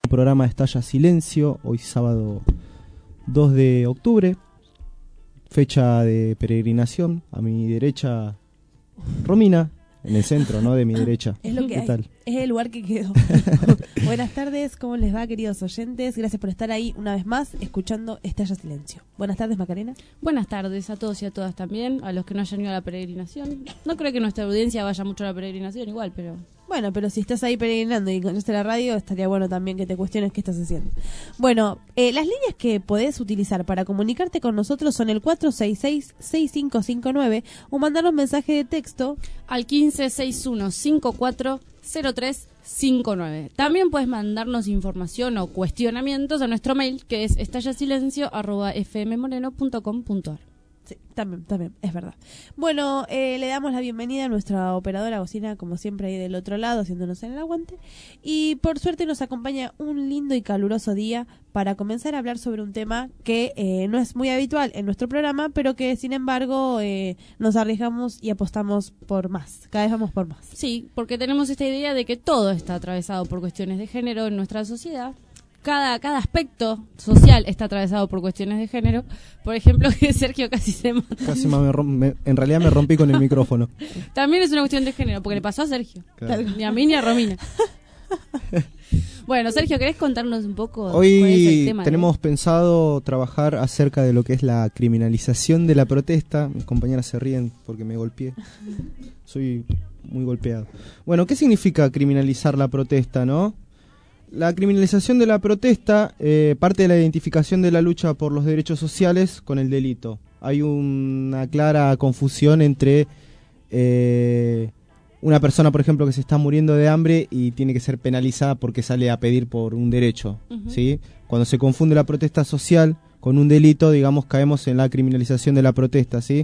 Programa Estalla Silencio, hoy sábado 2 de octubre, fecha de peregrinación. A mi derecha, Romina, en el centro, ¿no? De mi derecha. Es lo que ¿Qué hay. tal? Es el lugar que quedó. Buenas tardes, ¿cómo les va, queridos oyentes? Gracias por estar ahí una vez más escuchando Estalla Silencio. Buenas tardes, Macarena. Buenas tardes a todos y a todas también, a los que no hayan ido a la peregrinación. No creo que nuestra audiencia vaya mucho a la peregrinación igual, pero... Bueno, pero si estás ahí peregrinando y encontraste la radio, estaría bueno también que te cuestiones qué estás haciendo. Bueno, las líneas que podés utilizar para comunicarte con nosotros son el 466-6559 o mandar un mensaje de texto al 1561540359. También puedes mandarnos información o cuestionamientos a nuestro mail, que es estallasilencio@fmmoreno.com.ar. Sí, también, es verdad. Bueno, le damos la bienvenida a nuestra operadora Bocina, como siempre, ahí del otro lado, haciéndonos en el aguante. Y por suerte nos acompaña un lindo y caluroso día para comenzar a hablar sobre un tema que no es muy habitual en nuestro programa, pero que, sin embargo, nos arriesgamos y apostamos por más. Cada vez vamos por más. Sí, porque tenemos esta idea de que todo está atravesado por cuestiones de género en nuestra sociedad. Cada aspecto social está atravesado por cuestiones de género. Por ejemplo, que Sergio casi se mata. En realidad me rompí con el micrófono. También es una cuestión de género, porque le pasó a Sergio. Claro. Ni a mí ni a Romina. Bueno, Sergio, ¿querés contarnos un poco cuál es el Hoy tema? tenemos pensado trabajar acerca de lo que es la criminalización de la protesta. Mis compañeras se ríen porque me golpeé. Soy muy golpeado. Bueno, ¿qué significa criminalizar la protesta, no? La criminalización de la protesta parte de la identificación de la lucha por los derechos sociales con el delito. Hay una clara confusión entre una persona, por ejemplo, que se está muriendo de hambre y tiene que ser penalizada porque sale a pedir por un derecho. ¿Sí? Cuando se confunde la protesta social con un delito, digamos, caemos en la criminalización de la protesta, ¿sí?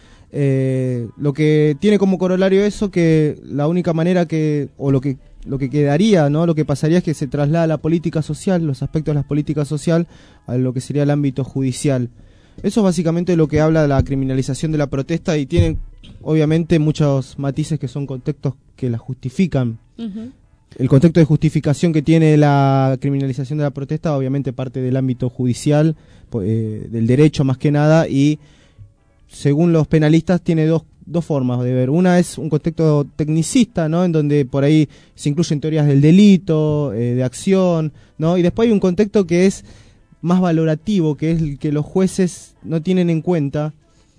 Lo que tiene como corolario eso, que la única manera lo que quedaría, ¿no? Lo que pasaría es que se traslada la política social, los aspectos de la política social, a lo que sería el ámbito judicial. Eso es básicamente lo que habla de la criminalización de la protesta y tiene, obviamente, muchos matices que son contextos que la justifican. El contexto de justificación que tiene la criminalización de la protesta, obviamente, parte del ámbito judicial, del derecho más que nada, y según los penalistas tiene dos formas de ver. Una es un contexto tecnicista, ¿no? En donde por ahí se incluyen teorías del delito, de acción, ¿no? Y después hay un contexto que es más valorativo, que es el que los jueces no tienen en cuenta,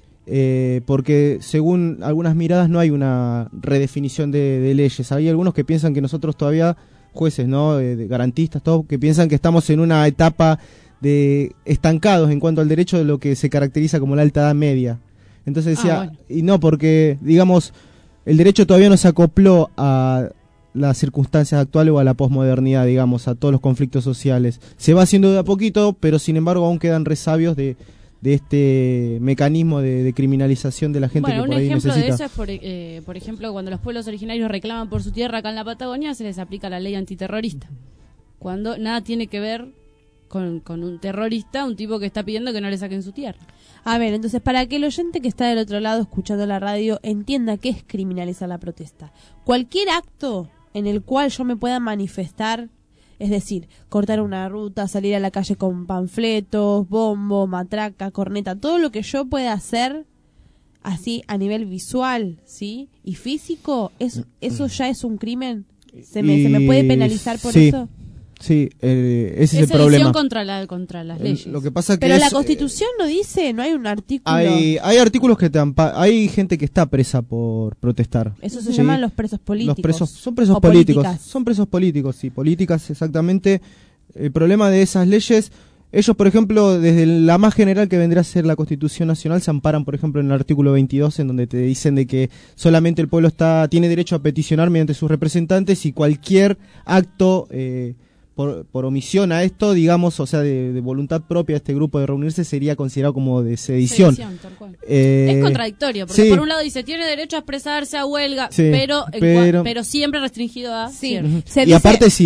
porque según algunas miradas no hay una redefinición de leyes. Hay algunos que piensan que nosotros todavía, jueces, ¿no? De garantistas, todos, que piensan que estamos en una etapa de estancados en cuanto al derecho de lo que se caracteriza como la alta edad media. Entonces decía, bueno. Y no, porque, digamos, el derecho todavía no se acopló a las circunstancias actuales o a la posmodernidad, digamos, a todos los conflictos sociales. Se va haciendo de a poquito, pero sin embargo aún quedan resabios de este mecanismo de criminalización de la gente que por ahí necesita. Un ejemplo de eso es, por ejemplo, cuando los pueblos originarios reclaman por su tierra acá en la Patagonia, se les aplica la ley antiterrorista. Cuando nada tiene que ver con un terrorista, un tipo que está pidiendo que no le saquen su tierra. A ver, entonces, para que el oyente que está del otro lado escuchando la radio entienda qué es criminalizar la protesta. Cualquier acto en el cual yo me pueda manifestar, es decir, cortar una ruta, salir a la calle con panfletos, bombo, matraca, corneta, todo lo que yo pueda hacer así a nivel visual, ¿sí? Y físico, eso ya es un crimen. ¿Se me puede penalizar por eso? Sí, ese es el problema. Contra las leyes. Lo que pasa que pero la Constitución no dice, no hay un artículo. Hay artículos que hay gente que está presa por protestar. Eso se llaman los presos políticos. Son presos políticos. Son presos políticos, sí, políticas exactamente. El problema de esas leyes, ellos, por ejemplo, desde la más general que vendría a ser la Constitución Nacional, se amparan, por ejemplo, en el artículo 22, en donde te dicen de que solamente el pueblo tiene derecho a peticionar mediante sus representantes y cualquier acto por omisión a esto, digamos, o sea, de voluntad propia de este grupo de reunirse, sería considerado como de sedición. Tal cual. Es contradictorio, porque por un lado dice, tiene derecho a expresarse, a huelga, pero siempre restringido a... Sí. Y aparte, si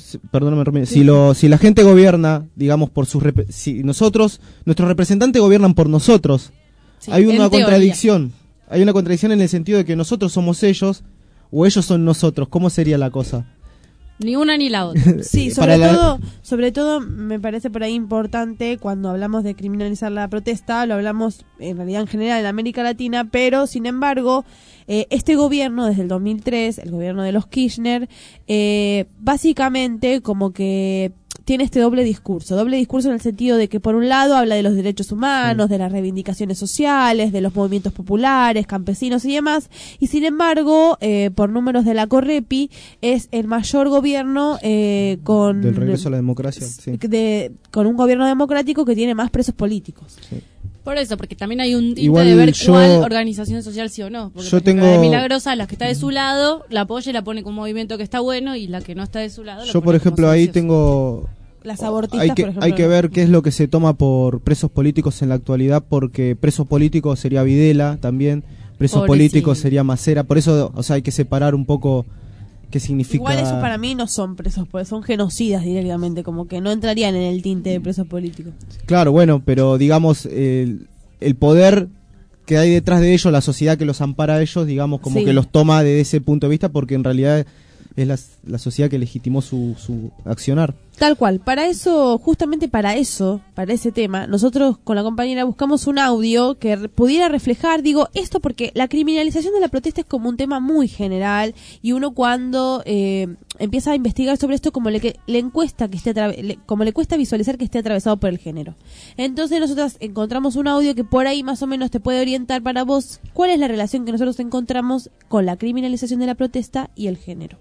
la gente gobierna, digamos, si nuestros representantes gobiernan por nosotros, hay una contradicción. Hay una contradicción en el sentido de que nosotros somos ellos, o ellos son nosotros. ¿Cómo sería la cosa? Ni una ni la otra. Sí, sobre todo me parece por ahí importante cuando hablamos de criminalizar la protesta, lo hablamos en realidad en general en América Latina, pero sin embargo, este gobierno desde el 2003, el gobierno de los Kirchner, básicamente como que tiene este doble discurso en el sentido de que por un lado habla de los derechos humanos, de las reivindicaciones sociales, de los movimientos populares, campesinos y demás, y sin embargo, por números de la Correpi, es el mayor gobierno con... Del regreso a la democracia, sí. Con un gobierno democrático que tiene más presos políticos. Sí. Por eso, porque también hay un tinte Igual de ver cuál organización social sí o no. Porque yo por ejemplo, la de tengo- Milagrosa, la que está de su lado, la apoya y la pone como un movimiento que está bueno, y la que no está de su lado la Yo, pone por ejemplo, como ahí sedicioso. tengo... Las abortistas, Hay por ejemplo. que ver qué es lo que se toma por presos políticos en la actualidad, porque presos políticos sería Videla también, presos Pobrecito. políticos sería Macera, por eso, o sea, hay que separar un poco qué significa... Igual eso para mí no son presos, pues son genocidas directamente, como que no entrarían en el tinte de presos políticos. Claro, bueno, pero digamos, el poder que hay detrás de ellos, la sociedad que los ampara a ellos, digamos, como Sí. que los toma desde ese punto de vista, porque en realidad es la sociedad que legitimó su accionar. Tal cual, para eso, justamente para eso, para ese tema, nosotros con la compañera buscamos un audio que pudiera reflejar, digo, esto porque la criminalización de la protesta es como un tema muy general y uno cuando empieza a investigar sobre esto como le encuesta que esté como le cuesta visualizar que esté atravesado por el género. Entonces nosotros encontramos un audio que por ahí más o menos te puede orientar para vos cuál es la relación que nosotros encontramos con la criminalización de la protesta y el género.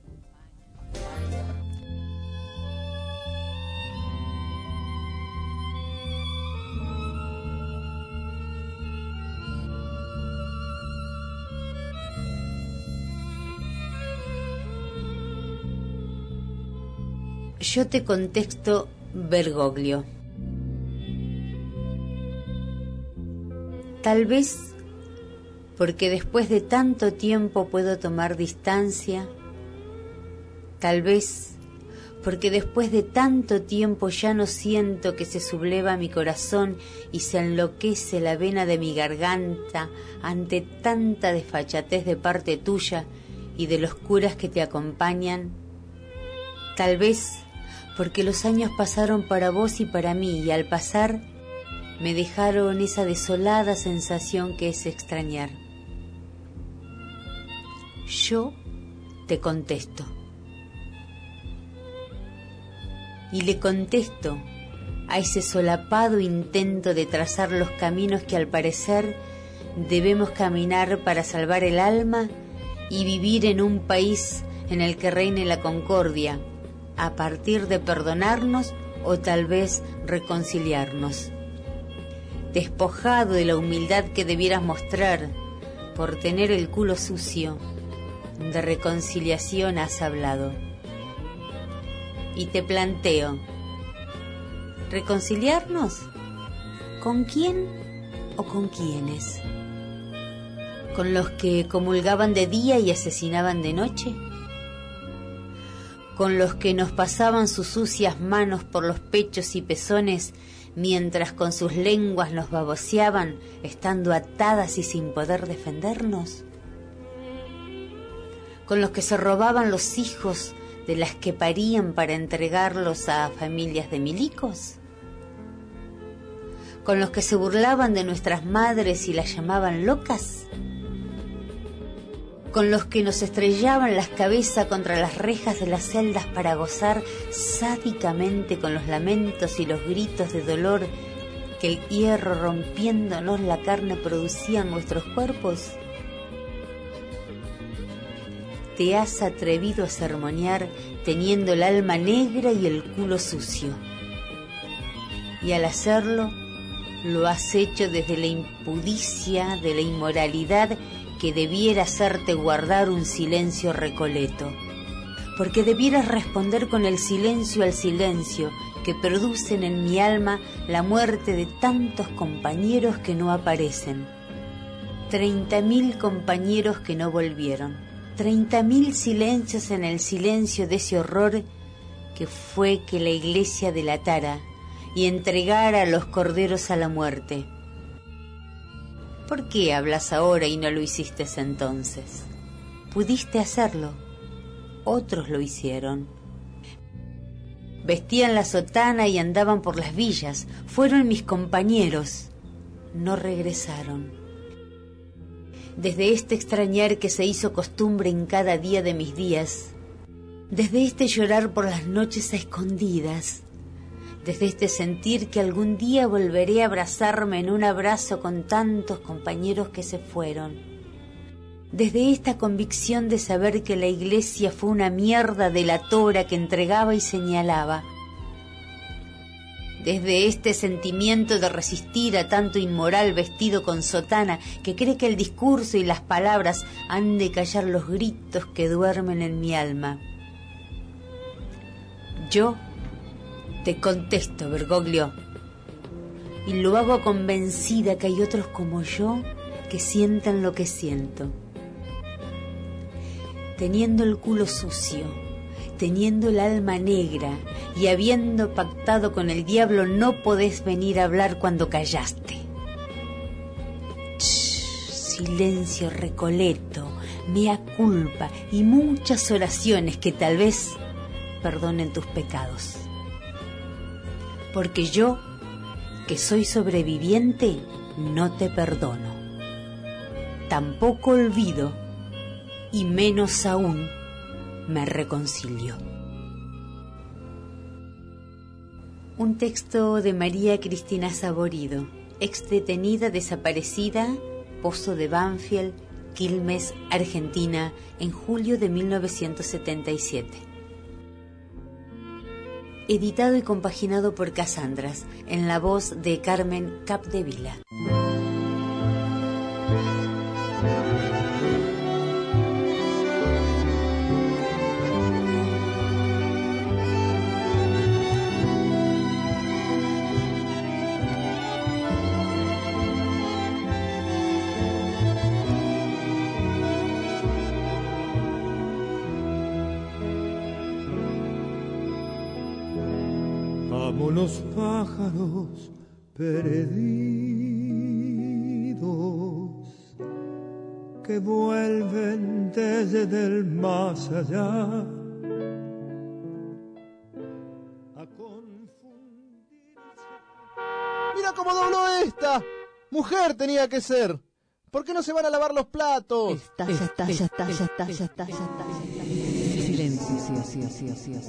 Yo te contesto Bergoglio. Tal vez porque después de tanto tiempo puedo tomar distancia. Tal vez porque después de tanto tiempo ya no siento que se subleva mi corazón y se enloquece la vena de mi garganta ante tanta desfachatez de parte tuya y de los curas que te acompañan. Tal vez porque los años pasaron para vos y para mí, y al pasar me dejaron esa desolada sensación que es extrañar. Yo te contesto. Y le contesto a ese solapado intento de trazar los caminos que al parecer debemos caminar para salvar el alma y vivir en un país en el que reine la concordia, a partir de perdonarnos o tal vez reconciliarnos. Despojado de la humildad que debieras mostrar por tener el culo sucio, de reconciliación has hablado. Y te planteo, ¿reconciliarnos? ¿Con quién o con quiénes? ¿Con los que comulgaban de día y asesinaban de noche? ¿Con los que nos pasaban sus sucias manos por los pechos y pezones mientras con sus lenguas nos baboseaban, estando atadas y sin poder defendernos? ¿Con los que se robaban los hijos de las que parían para entregarlos a familias de milicos? ¿Con los que se burlaban de nuestras madres y las llamaban locas? ¿Con los que nos estrellaban las cabezas contra las rejas de las celdas para gozar sádicamente con los lamentos y los gritos de dolor que el hierro rompiéndonos la carne producía en nuestros cuerpos? Te has atrevido a sermonear teniendo el alma negra y el culo sucio. Y al hacerlo, lo has hecho desde la impudicia de la inmoralidad que debiera hacerte guardar un silencio recoleto, porque debieras responder con el silencio al silencio que producen en mi alma la muerte de tantos compañeros que no aparecen, 30.000 compañeros que no volvieron, 30.000 silencios en el silencio de ese horror que fue que la iglesia delatara y entregara a los corderos a la muerte. ¿Por qué hablas ahora y no lo hiciste entonces? Pudiste hacerlo. otros lo hicieron. Vestían la sotana y andaban por las villas. Fueron mis compañeros. No regresaron. Desde este extrañar que se hizo costumbre en cada día de mis días, desde este llorar por las noches a escondidas, desde este sentir que algún día volveré a abrazarme en un abrazo con tantos compañeros que se fueron, desde esta convicción de saber que la iglesia fue una mierda delatora que entregaba y señalaba, desde este sentimiento de resistir a tanto inmoral vestido con sotana que cree que el discurso y las palabras han de callar los gritos que duermen en mi alma. Yo te contesto, Bergoglio, y lo hago convencida que hay otros como yo que sientan lo que siento. Teniendo el culo sucio, teniendo el alma negra y habiendo pactado con el diablo, no podés venir a hablar cuando callaste. Silencio recoleto, mea culpa y muchas oraciones que tal vez perdonen tus pecados. Porque yo, que soy sobreviviente, no te perdono. Tampoco olvido, y menos aún me reconcilio. Un texto de María Cristina Saborido, ex detenida desaparecida, Pozo de Banfield, Quilmes, Argentina, en julio de 1977. Editado y compaginado por Casandras, en la voz de Carmen Capdevila. Como los pájaros perdidos que vuelven desde el más allá a confundirse. ¡Mira cómo dobló esta! ¡Mujer tenía que ser! ¿Por qué no se van a lavar los platos? Ya está. Silencio.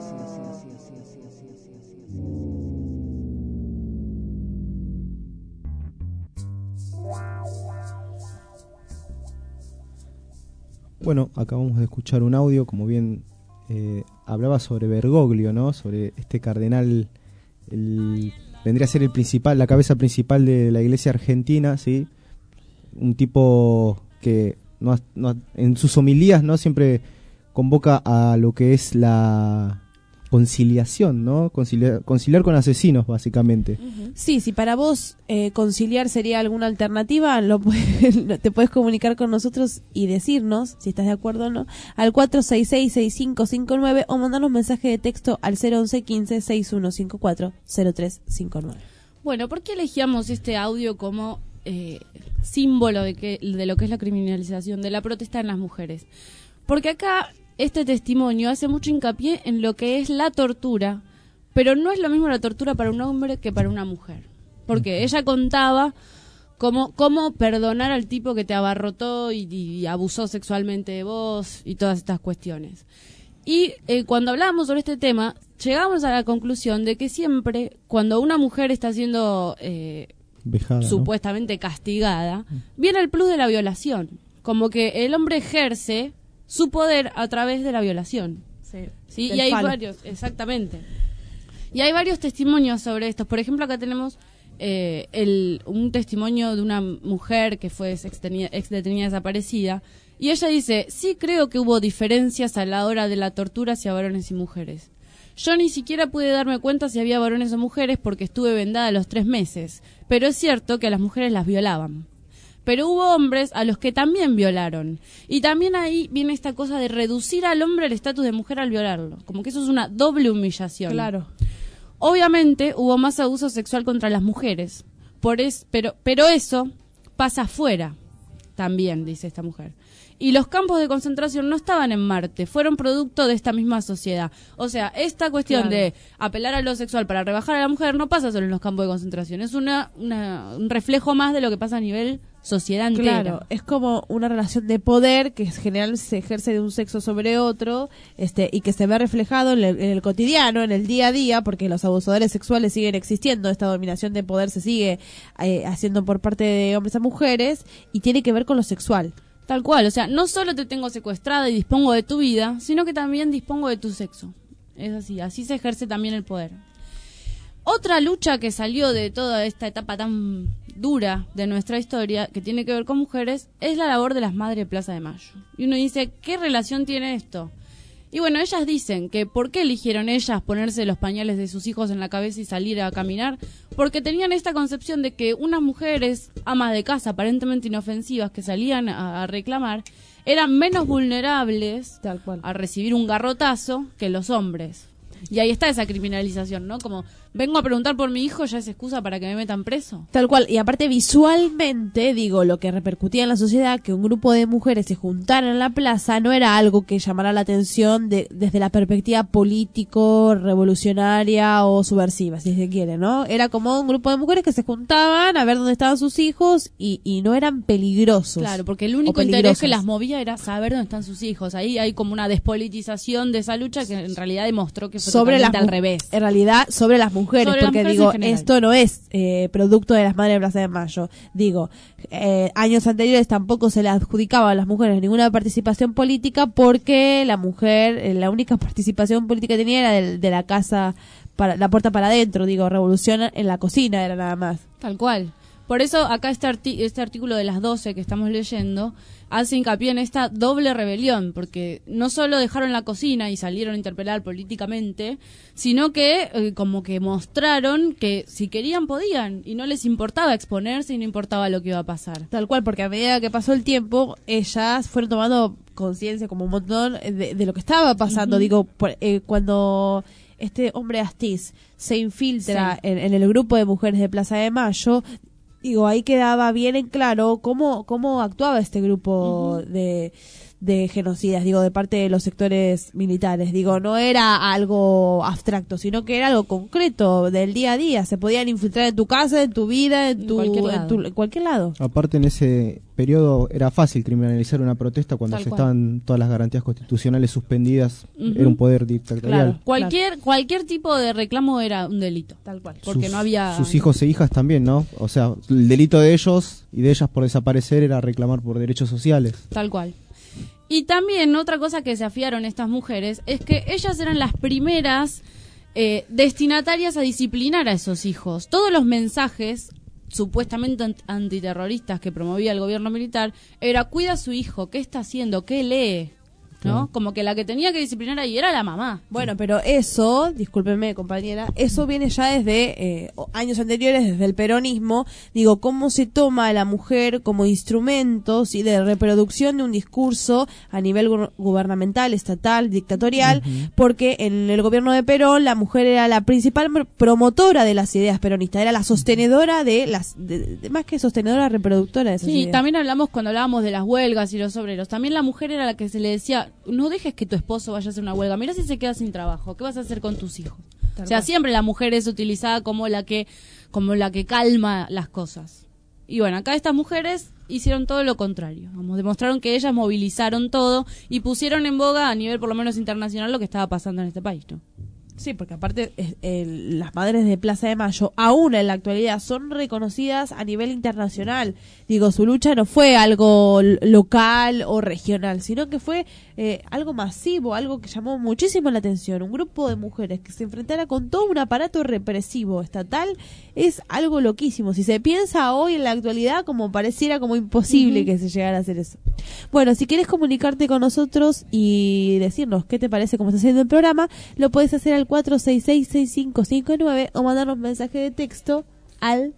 Bueno, acabamos de escuchar un audio, como bien hablaba sobre Bergoglio, ¿no? Sobre este cardenal, vendría a ser el principal, la cabeza principal de la Iglesia argentina, ¿sí? Un tipo que en sus homilías, ¿no? Siempre convoca a lo que es la conciliación, ¿no? Conciliar con asesinos, básicamente. Sí, si para vos conciliar sería alguna alternativa, te puedes comunicar con nosotros y decirnos si estás de acuerdo o no, al 466-6559 o mandarnos mensaje de texto al 011-15-6154-0359. Bueno, ¿por qué elegíamos este audio como símbolo de lo que es la criminalización de la protesta en las mujeres? Porque acá este testimonio hace mucho hincapié en lo que es la tortura, pero no es lo mismo la tortura para un hombre que para una mujer. Porque ella contaba cómo perdonar al tipo que te abarrotó y abusó sexualmente de vos y todas estas cuestiones. Y cuando hablábamos sobre este tema, llegamos a la conclusión de que siempre cuando una mujer está siendo Vejada, supuestamente castigada, viene el plus de la violación. Como que el hombre ejerce su poder a través de la violación. Sí, y hay varios, exactamente. Y hay varios testimonios sobre esto. Por ejemplo, acá tenemos un testimonio de una mujer que fue ex detenida desaparecida. Y ella dice, sí creo que hubo diferencias a la hora de la tortura hacia varones y mujeres. Yo ni siquiera pude darme cuenta si había varones o mujeres porque estuve vendada los 3 meses. Pero es cierto que a las mujeres las violaban. Pero hubo hombres a los que también violaron. Y también ahí viene esta cosa de reducir al hombre el estatus de mujer al violarlo. Como que eso es una doble humillación. Claro. Obviamente hubo más abuso sexual contra las mujeres. Pero eso pasa afuera. también, dice esta mujer. Y los campos de concentración no estaban en Marte, fueron producto de esta misma sociedad. O sea, esta cuestión de apelar a lo sexual para rebajar a la mujer no pasa solo en los campos de concentración, es un reflejo más de lo que pasa a nivel sociedad entera. Claro, es como una relación de poder que en general se ejerce de un sexo sobre otro, y que se ve reflejado en el cotidiano, en el día a día, porque los abusadores sexuales siguen existiendo, esta dominación de poder se sigue haciendo por parte de hombres a mujeres, y tiene que ver con lo sexual. Tal cual, o sea, no solo te tengo secuestrada y dispongo de tu vida, sino que también dispongo de tu sexo. Es así se ejerce también el poder. Otra lucha que salió de toda esta etapa tan dura de nuestra historia, que tiene que ver con mujeres, es la labor de las madres de Plaza de Mayo. Y uno dice, ¿qué relación tiene esto? Y bueno, ellas dicen que ¿por qué eligieron ellas ponerse los pañales de sus hijos en la cabeza y salir a caminar? Porque tenían esta concepción de que unas mujeres, amas de casa aparentemente inofensivas, que salían a reclamar, eran menos vulnerables Tal cual. a recibir un garrotazo que los hombres. Y ahí está esa criminalización, ¿no? Como, vengo a preguntar por mi hijo, ya es excusa para que me metan preso. Tal cual, y aparte visualmente, digo, lo que repercutía en la sociedad, que un grupo de mujeres se juntaran en la plaza, no era algo que llamara la atención desde la perspectiva político, revolucionaria o subversiva, si se quiere, ¿no? Era como un grupo de mujeres que se juntaban a ver dónde estaban sus hijos y no eran peligrosos. Claro, porque el único interés que las movía era saber dónde están sus hijos. Ahí hay como una despolitización de esa lucha que en realidad demostró que fue totalmente al revés. En realidad, sobre las mujeres, Sobre las porque mujeres digo, en general. esto no es producto de las madres de Plaza de Mayo. Digo, años anteriores tampoco se le adjudicaba a las mujeres ninguna participación política, porque la mujer, la única participación política que tenía era de la casa, la puerta para adentro, digo, revolución en la cocina era nada más. Tal cual. Por eso acá este artículo de las 12 que estamos leyendo hace hincapié en esta doble rebelión, porque no solo dejaron la cocina y salieron a interpelar políticamente, sino que como que mostraron que si querían podían y no les importaba exponerse y no importaba lo que iba a pasar. Tal cual, porque a medida que pasó el tiempo, ellas fueron tomando conciencia como un montón de lo que estaba pasando. Digo, cuando este hombre Astiz se infiltra en el grupo de mujeres de Plaza de Mayo, digo, ahí quedaba bien en claro cómo actuaba este grupo de genocidas, digo, de parte de los sectores militares. Digo, no era algo abstracto, sino que era algo concreto del día a día. Se podían infiltrar en tu casa, en tu vida, en cualquier lado. Aparte, en ese periodo era fácil criminalizar una protesta cuando Tal se cual. estaban todas las garantías constitucionales suspendidas. Era un poder dictatorial. Claro. Cualquier tipo de reclamo era un delito. Tal cual. Porque no había... Sus hijos e hijas también, ¿no? O sea, el delito de ellos y de ellas por desaparecer era reclamar por derechos sociales. Tal cual. Y también otra cosa que desafiaron estas mujeres es que ellas eran las primeras destinatarias a disciplinar a esos hijos. Todos los mensajes supuestamente antiterroristas que promovía el gobierno militar era: cuida a su hijo, ¿qué está haciendo? ¿Qué lee? ¿No? Como que la que tenía que disciplinar ahí era la mamá. Bueno, pero eso, discúlpeme compañera, eso viene ya desde años anteriores, desde el peronismo. Digo, cómo se toma a la mujer como instrumento, ¿sí?, de reproducción de un discurso a nivel gubernamental, estatal, dictatorial, porque en el gobierno de Perón la mujer era la principal promotora de las ideas peronistas, era la sostenedora de las, más que sostenedora, reproductora de esas Sí, ideas. también cuando hablábamos de las huelgas y los obreros, también la mujer era la que se le decía: no dejes que tu esposo vaya a hacer una huelga, mirá si se queda sin trabajo, ¿qué vas a hacer con tus hijos? O sea, siempre la mujer es utilizada como la que calma las cosas. Y bueno, acá estas mujeres hicieron todo lo contrario. Demostraron que ellas movilizaron todo y pusieron en boga a nivel por lo menos internacional lo que estaba pasando en este país, ¿no? Sí, porque aparte las madres de Plaza de Mayo, aún en la actualidad, son reconocidas a nivel internacional. Digo, su lucha no fue algo local o regional, sino que fue algo masivo, algo que llamó muchísimo la atención. Un grupo de mujeres que se enfrentara con todo un aparato represivo estatal es algo loquísimo. Si se piensa hoy en la actualidad, como pareciera como imposible que se llegara a hacer eso. Bueno, si quieres comunicarte con nosotros y decirnos qué te parece cómo está haciendo el programa, lo puedes hacer al 466-6559 o mandarnos un mensaje de texto al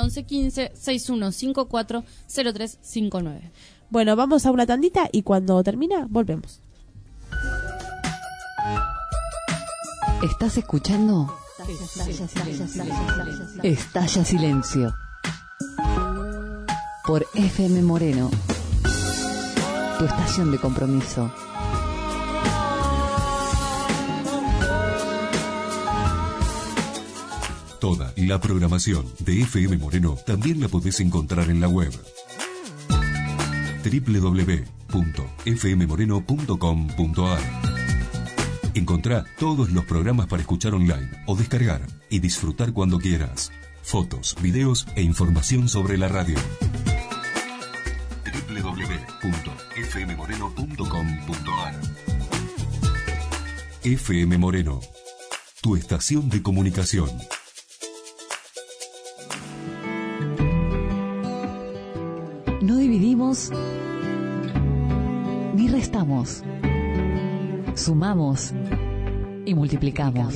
011-15-6154-0359. Bueno, vamos a una tandita y cuando termina, volvemos. ¿Estás escuchando? Estalla Silencio. Por FM Moreno tu estación de compromiso. Toda la programación de FM Moreno también la podés encontrar en la web www.fmmoreno.com.ar. Encontrá todos los programas para escuchar online o descargar y disfrutar cuando quieras. Fotos, videos e información sobre la radio. www.fmmoreno.com.ar. FM Moreno, tu estación de comunicación. No dividimos ni restamos. Sumamos y multiplicamos.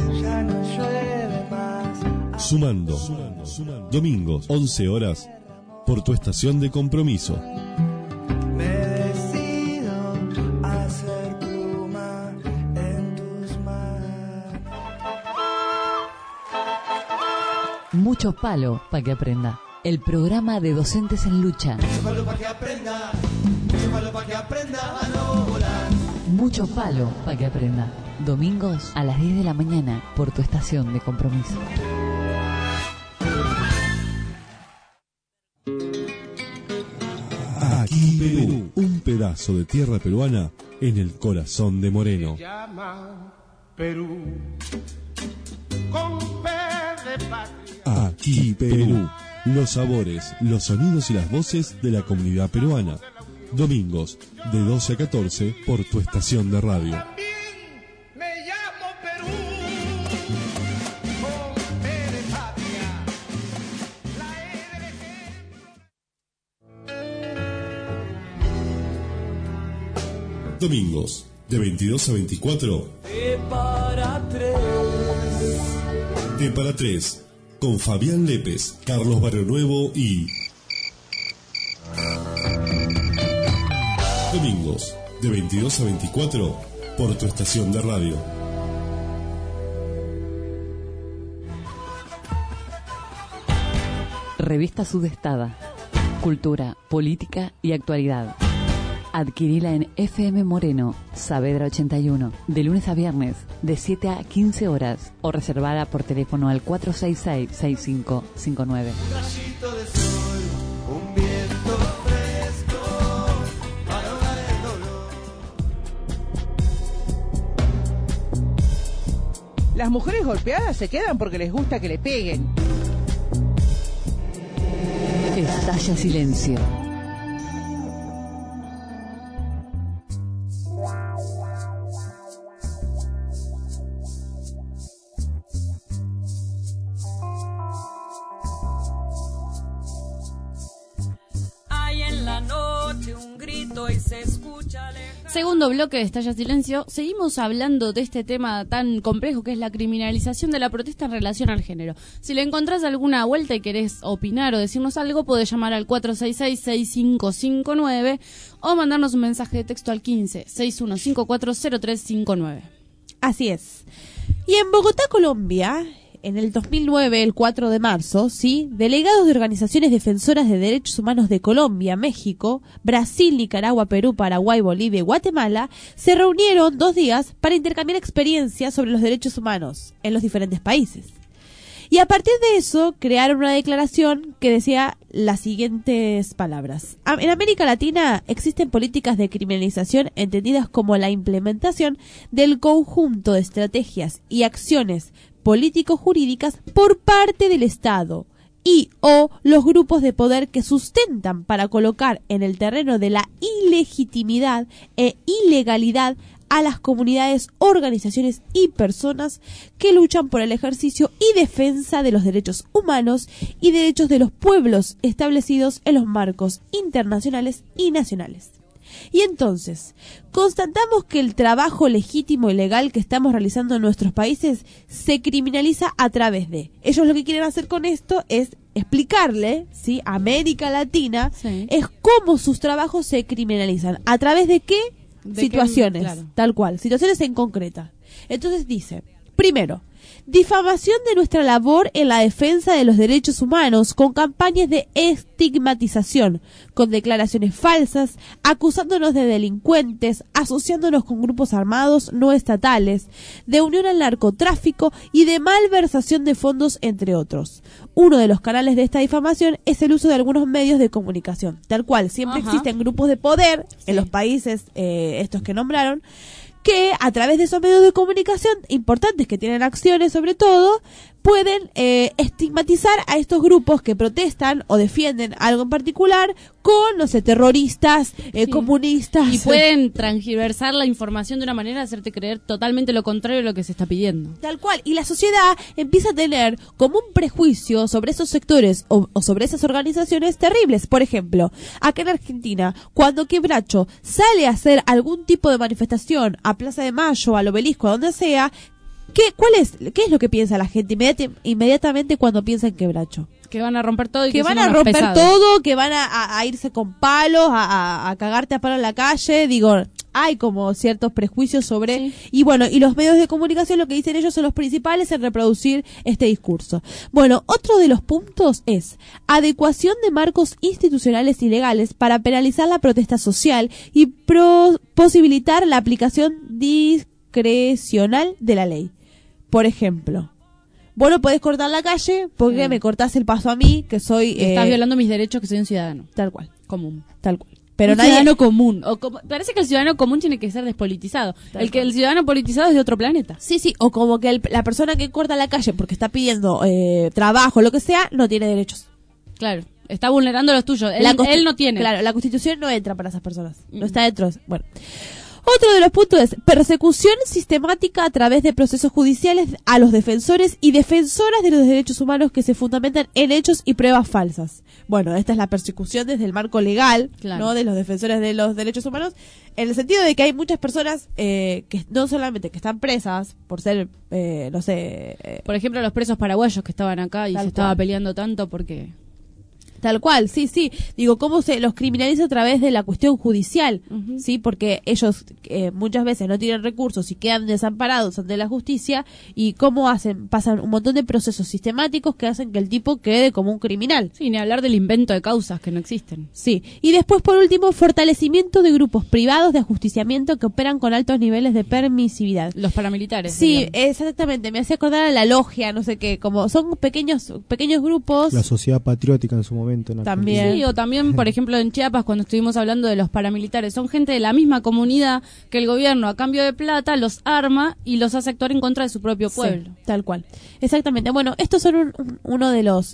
Sumando. Domingos, 11 horas, por tu estación de compromiso. Me decido a hacer pluma en tus manos. Mucho palo para que aprenda. El programa de docentes en lucha. Mucho palo para que aprenda. Mucho palo para que aprenda a no volar. Mucho palo para que aprenda. Domingos a las 10 de la mañana por tu estación de compromiso. Aquí Perú, un pedazo de tierra peruana en el corazón de Moreno. Se llama Perú con P de patria. Aquí Perú, los sabores, los sonidos y las voces de la comunidad peruana. Domingos de 12 a 14 por tu estación de radio. También me llamo Perú con P de patria. La E del ejemplo. Domingos de 22 a 24. De para tres, con Fabián Lépez, Carlos Barrio Nuevo y... Domingos de 22 a 24 por tu estación de radio. Revista Sudestada. Cultura, política y actualidad. Adquirila en FM Moreno, Saavedra 81, de lunes a viernes, de 7 a 15 horas, o reservada por teléfono al 466-6559. Un rayito de sol, un viento fresco para ahogar el dolor. Las mujeres golpeadas se quedan porque les gusta que le peguen. Estalla silencio. Hay en la noche un grito y se escucha lejano. Segundo bloque de Estalla Silencio. Seguimos hablando de este tema tan complejo que es la criminalización de la protesta en relación al género. Si le encontrás alguna vuelta y querés opinar o decirnos algo, podés llamar al 466-6559 o mandarnos un mensaje de texto al 15-6154-0359. Así es. Y en Bogotá, Colombia, en el 2009, el 4 de marzo, ¿sí? Delegados de organizaciones defensoras de derechos humanos de Colombia, México, Brasil, Nicaragua, Perú, Paraguay, Bolivia y Guatemala se reunieron 2 días para intercambiar experiencias sobre los derechos humanos en los diferentes países. Y a partir de eso crearon una declaración que decía las siguientes palabras. En América Latina existen políticas de criminalización entendidas como la implementación del conjunto de estrategias y acciones político-jurídicas por parte del Estado y o los grupos de poder que sustentan para colocar en el terreno de la ilegitimidad e ilegalidad a las comunidades, organizaciones y personas que luchan por el ejercicio y defensa de los derechos humanos y derechos de los pueblos establecidos en los marcos internacionales y nacionales. Y entonces, constatamos que el trabajo legítimo y legal que estamos realizando en nuestros países se criminaliza a través de... Ellos lo que quieren hacer con esto es explicarle, ¿sí?, a América Latina, sí, es cómo sus trabajos se criminalizan. ¿A través de qué? De situaciones, claro, tal cual, situaciones en concreta. Entonces dice, Primero, difamación de nuestra labor en la defensa de los derechos humanos con campañas de estigmatización, con declaraciones falsas, acusándonos de delincuentes, asociándonos con grupos armados no estatales, de unión al narcotráfico y de malversación de fondos, entre otros. Uno de los canales de esta difamación es el uso de algunos medios de comunicación, tal cual siempre existen grupos de poder en los países estos que nombraron, que a través de esos medios de comunicación importantes que tienen acciones sobre todo, pueden estigmatizar a estos grupos que protestan o defienden algo en particular con, no sé, terroristas, comunistas. Y pueden transgiversar la información de una manera de hacerte creer totalmente lo contrario de lo que se está pidiendo. Tal cual. Y la sociedad empieza a tener como un prejuicio sobre esos sectores o sobre esas organizaciones terribles. Por ejemplo, acá en Argentina, cuando Quebracho sale a hacer algún tipo de manifestación a Plaza de Mayo, al Obelisco, a donde sea, ¿qué es lo que piensa la gente inmediatamente cuando piensa en Quebracho? Que van a romper todo y que van a romper todo, que van a irse con palos, a cagarte a palo en la calle. Digo, hay como ciertos prejuicios sobre... Y bueno, y los medios de comunicación lo que dicen ellos son los principales en reproducir este discurso. Bueno, otro de los puntos es adecuación de marcos institucionales y legales para penalizar la protesta social y posibilitar la aplicación discrecional de la ley. Por ejemplo, vos no podés cortar la calle porque me cortás el paso a mí, que soy... Estás violando mis derechos, que soy un ciudadano. Tal cual. Común. Tal cual. Pero un ciudadano común. Parece que el ciudadano común tiene que ser despolitizado. El ciudadano politizado es de otro planeta. Sí, o como que la persona que corta la calle porque está pidiendo trabajo, lo que sea, no tiene derechos. Claro. Está vulnerando los tuyos. Él no tiene. Claro, la Constitución no entra para esas personas. No está dentro. Bueno. Otro de los puntos es persecución sistemática a través de procesos judiciales a los defensores y defensoras de los derechos humanos que se fundamentan en hechos y pruebas falsas. Bueno, esta es la persecución desde el marco legal, ¿no? De los defensores de los derechos humanos, en el sentido de que hay muchas personas que no solamente que están presas por ser, no sé... por ejemplo, los presos paraguayos que estaban acá y se estaba peleando tanto porque... Tal cual, sí. Digo, cómo se los criminaliza a través de la cuestión judicial, ¿sí? Porque ellos muchas veces no tienen recursos y quedan desamparados ante la justicia y cómo pasan un montón de procesos sistemáticos que hacen que el tipo quede como un criminal. Sí, ni hablar del invento de causas que no existen. Sí. Y después, por último, fortalecimiento de grupos privados de ajusticiamiento que operan con altos niveles de permisividad. Los paramilitares. Sí, digamos. Exactamente. Me hacía acordar a la logia, no sé qué, como son pequeños grupos. La sociedad patriótica en su momento. También. Sí, o también, por ejemplo, en Chiapas, cuando estuvimos hablando de los paramilitares, son gente de la misma comunidad que el gobierno, a cambio de plata, los arma y los hace actuar en contra de su propio pueblo. Sí, tal cual. Exactamente. Bueno, estos son uno de los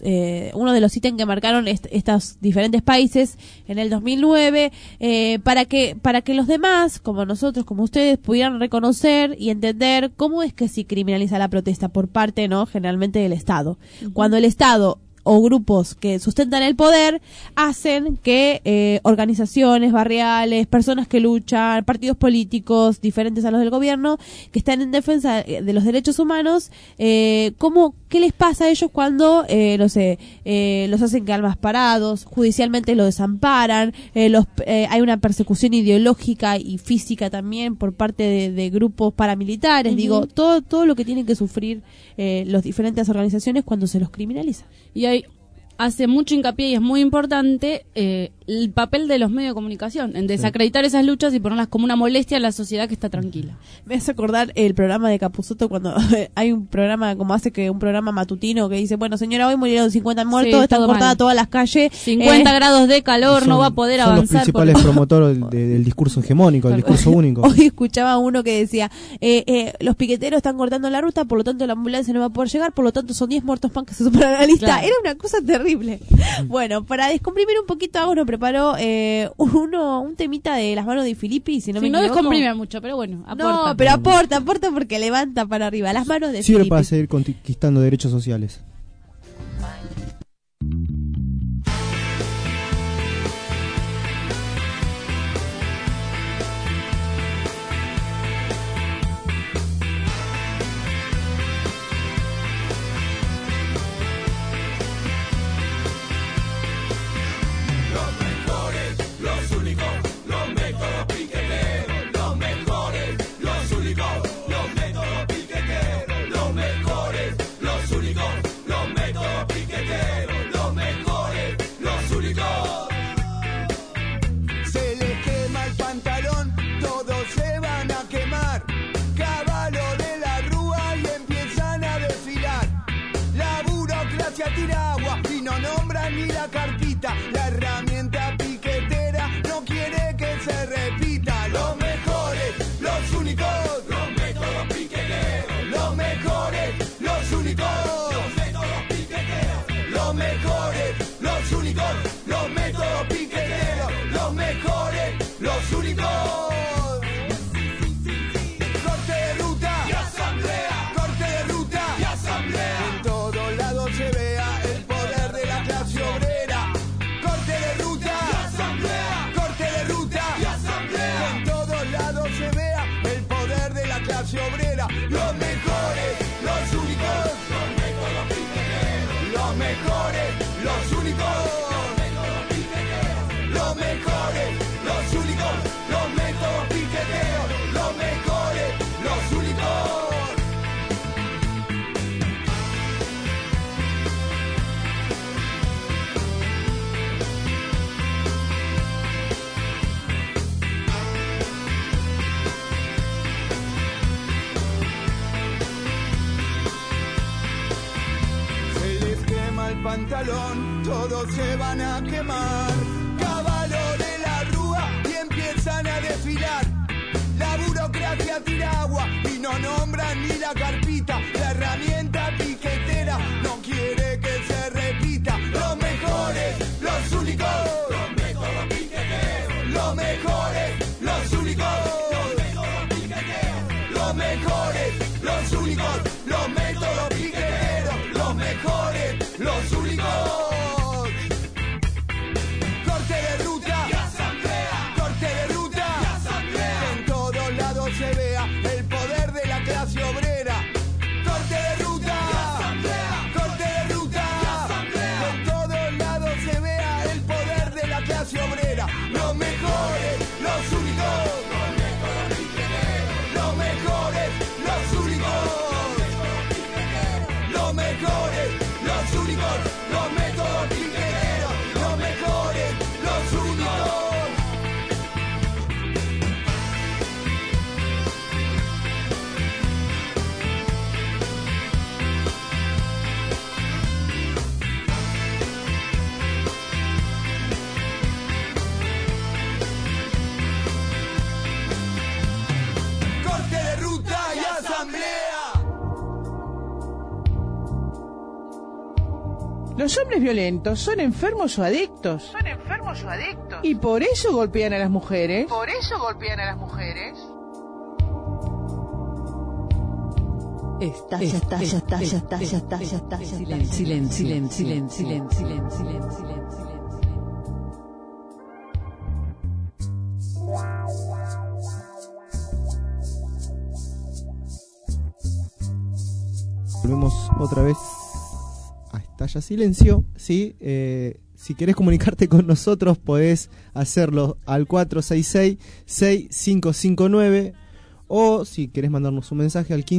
ítems que marcaron estos diferentes países en el 2009, para que los demás, como nosotros, como ustedes, pudieran reconocer y entender cómo es que se criminaliza la protesta por parte, ¿no?, generalmente del Estado. Cuando el Estado o grupos que sustentan el poder hacen que organizaciones barriales, personas que luchan, partidos políticos diferentes a los del gobierno, que están en defensa de los derechos humanos, ¿qué les pasa a ellos cuando, los hacen quedar más parados, judicialmente los desamparan, hay una persecución ideológica y física también por parte de grupos paramilitares? Digo, todo lo que tienen que sufrir las diferentes organizaciones cuando se los criminaliza. Y hace mucho hincapié, y es muy importante, el papel de los medios de comunicación en desacreditar esas luchas y ponerlas como una molestia a la sociedad que está tranquila. Me hace acordar el programa de Capusotto cuando hay un programa, como hace que un programa matutino que dice, bueno, señora, hoy murieron 50 muertos, están cortadas todas las calles, 50 grados de calor, no va a poder avanzar. Son los principales promotores del discurso hegemónico, del discurso único. Hoy escuchaba uno que decía, los piqueteros están cortando la ruta, por lo tanto la ambulancia no va a poder llegar, por lo tanto son 10 muertos más que se superan a la lista. Era una cosa terrible. Bueno, para descomprimir un poquito, Agos nos preparó un temita de las manos de Filippi, si no me equivoco. No descomprime mucho, pero bueno, aporta. No, pero aporta porque levanta para arriba las manos de Filippi. Sirve para seguir conquistando derechos sociales. Los burocracia tira agua y no nombra ni la carpita. La herramienta piquetera no quiere que se repita. Los mejores, los únicos, los métodos piqueteros. Los mejores, los únicos, los métodos piqueteros. Los mejores, los únicos, los métodos piqueteros. Los mejores, los únicos. Corte de ruta y asamblea. Corte de ruta y asamblea. En todos lados se vea el poder de la clase obrera. Corte de ruta y asamblea. Corte de ruta y asamblea. En todos lados se vea el poder de la clase obrera. Los mejores, los únicos, los métodos piqueteros. Los mejores, los únicos, los métodos piqueteros. Los mejores, los únicos, los métodos piqueteros. Los mejores, los únicos. Se les quema el pantalón, todos se van a quemar. Caballo de la rúa y empiezan a desfilar. La burocracia tira agua y no nombran ni la carpita. La herramienta piquetera no quiere que se repita. Los mejores, los únicos, los métodos piqueteros. Los mejores, los únicos, los métodos piqueteros. Los mejores, los únicos, los métodos piqueteros. Los mejores, los únicos. Corte de ruta y asamblea. Corte de ruta y asamblea. Que en todos lados se vea el poder de la clase obrera. Corte de ruta y asamblea. Corte de ruta y asamblea. Que en todos lados se vea el poder de la clase obrera. Los mejores, los únicos, los métodos piqueteros. Los mejores, los únicos, los mejores, los únicos, los métodos piqueteros. Los mejores, los únicos. Corte de ruta y asamblea. Los hombres violentos son enfermos o adictos. Son enfermos o adictos. Y por eso golpean a las mujeres. Por eso golpean a las mujeres. Silencio. Volvemos otra vez a Estalla Silencio, ¿sí? Si querés comunicarte con nosotros podés hacerlo al 466-6559 o si querés mandarnos un mensaje al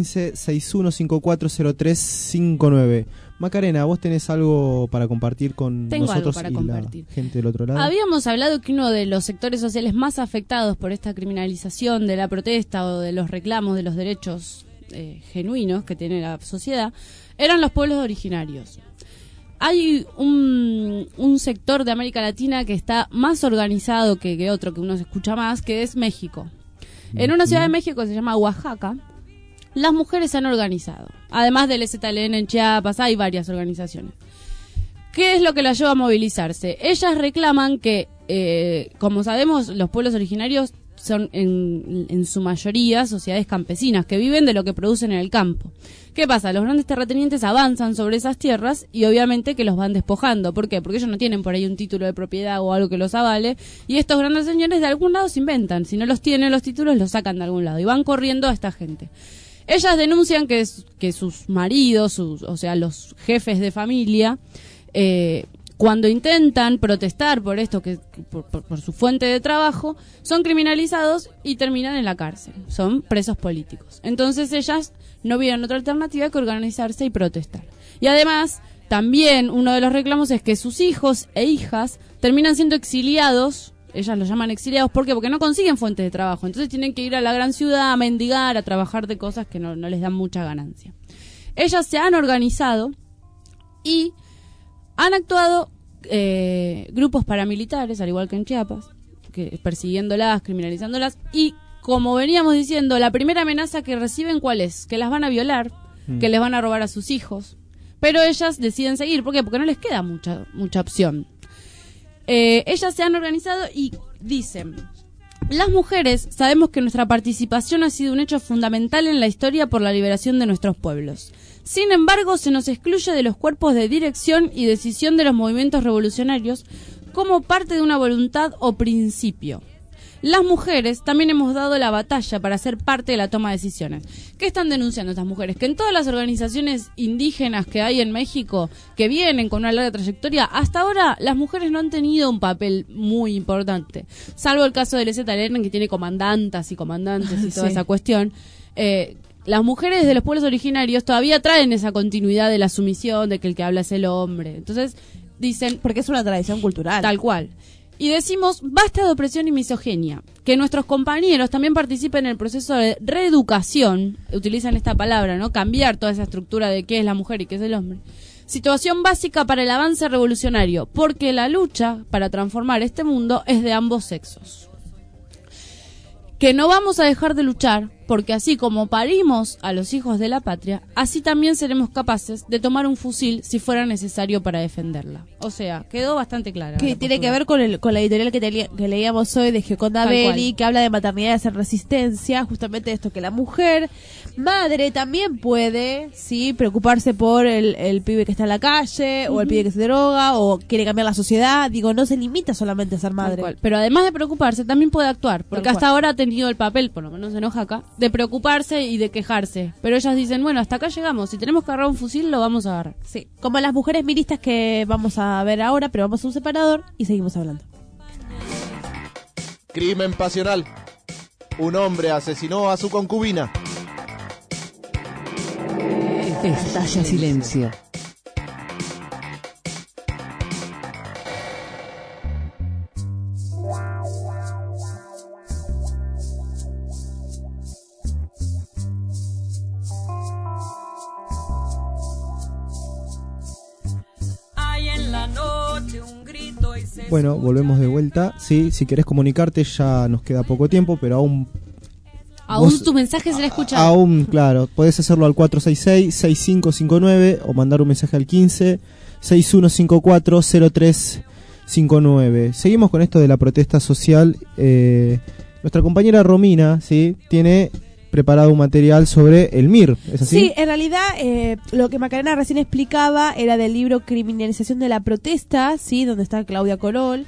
1561540359. Macarena, ¿vos tenés algo para compartir con nosotros y compartir. La gente del otro lado? Habíamos hablado que uno de los sectores sociales más afectados por esta criminalización de la protesta o de los reclamos de los derechos genuinos que tiene la sociedad eran los pueblos originarios. Hay un sector de América Latina que está más organizado que otro, que uno se escucha más, que es México. En una ciudad de México que se llama Oaxaca, las mujeres se han organizado. Además del ZLN en Chiapas, hay varias organizaciones. ¿Qué es lo que las lleva a movilizarse? Ellas reclaman que, como sabemos, los pueblos originarios son en su mayoría sociedades campesinas que viven de lo que producen en el campo. ¿Qué pasa? Los grandes terratenientes avanzan sobre esas tierras y obviamente que los van despojando. ¿Por qué? Porque ellos no tienen por ahí un título de propiedad o algo que los avale y estos grandes señores de algún lado se inventan. Si no los tienen los títulos, los sacan de algún lado y van corriendo a esta gente. Ellas denuncian que sus maridos, o sea, los jefes de familia, cuando intentan protestar por esto, por su fuente de trabajo, son criminalizados y terminan en la cárcel. Son presos políticos. Entonces ellas no vieron otra alternativa que organizarse y protestar. Y además, también uno de los reclamos es que sus hijos e hijas terminan siendo exiliados. Ellas los llaman exiliados. ¿Por qué? Porque no consiguen fuentes de trabajo. Entonces tienen que ir a la gran ciudad a mendigar, a trabajar de cosas que no les dan mucha ganancia. Ellas se han organizado y Han actuado grupos paramilitares, al igual que en Chiapas, que persiguiéndolas, criminalizándolas, y como veníamos diciendo, la primera amenaza que reciben, ¿cuál es? Que las van a violar, que les van a robar a sus hijos. Pero ellas deciden seguir. ¿Por qué? Porque no les queda mucha opción. Ellas se han organizado y dicen: las mujeres sabemos que nuestra participación ha sido un hecho fundamental en la historia por la liberación de nuestros pueblos. Sin embargo, se nos excluye de los cuerpos de dirección y decisión de los movimientos revolucionarios como parte de una voluntad o principio. Las mujeres también hemos dado la batalla para ser parte de la toma de decisiones. ¿Qué están denunciando estas mujeres? Que en todas las organizaciones indígenas que hay en México, que vienen con una larga trayectoria, hasta ahora las mujeres no han tenido un papel muy importante. Salvo el caso de LZLN, que tiene comandantas y comandantes y toda esa cuestión. Las mujeres de los pueblos originarios todavía traen esa continuidad de la sumisión, de que el que habla es el hombre. Entonces dicen... Porque es una tradición cultural. Tal cual. Y decimos, basta de opresión y misoginia. Que nuestros compañeros también participen en el proceso de reeducación, utilizan esta palabra, ¿no? Cambiar toda esa estructura de qué es la mujer y qué es el hombre. Situación básica para el avance revolucionario, porque la lucha para transformar este mundo es de ambos sexos. Que no vamos a dejar de luchar, porque así como parimos a los hijos de la patria, así también seremos capaces de tomar un fusil si fuera necesario para defenderla. O sea, quedó bastante clara. Que tiene que ver con la editorial que leíamos hoy de Gioconda Belli, que habla de maternidades en resistencia, justamente esto, que la mujer madre también puede, sí, preocuparse por el pibe que está en la calle, o el pibe que se droga, o quiere cambiar la sociedad. Digo, no se limita solamente a ser madre. Pero además de preocuparse, también puede actuar, porque hasta ahora ha tenido el papel, por lo menos en Oaxaca, de preocuparse y de quejarse. Pero ellas dicen, bueno, hasta acá llegamos, si tenemos que agarrar un fusil, lo vamos a agarrar. Sí, como las mujeres miristas que vamos a ver ahora, pero vamos a un separador y seguimos hablando. Crimen pasional. Un hombre asesinó a su concubina. Estalla silencio. Bueno, volvemos de vuelta. Sí, si querés comunicarte ya nos queda poco tiempo, pero aún tu mensaje se le escucha. Aún, claro, podés hacerlo al 466-6559 o mandar un mensaje al 15-6154-0359. Seguimos con esto de la protesta social. Nuestra compañera Romina, ¿sí?, tiene preparado un material sobre el MIR, ¿es así? Sí, en realidad lo que Macarena recién explicaba era del libro Criminalización de la Protesta, sí, donde está Claudia Corol.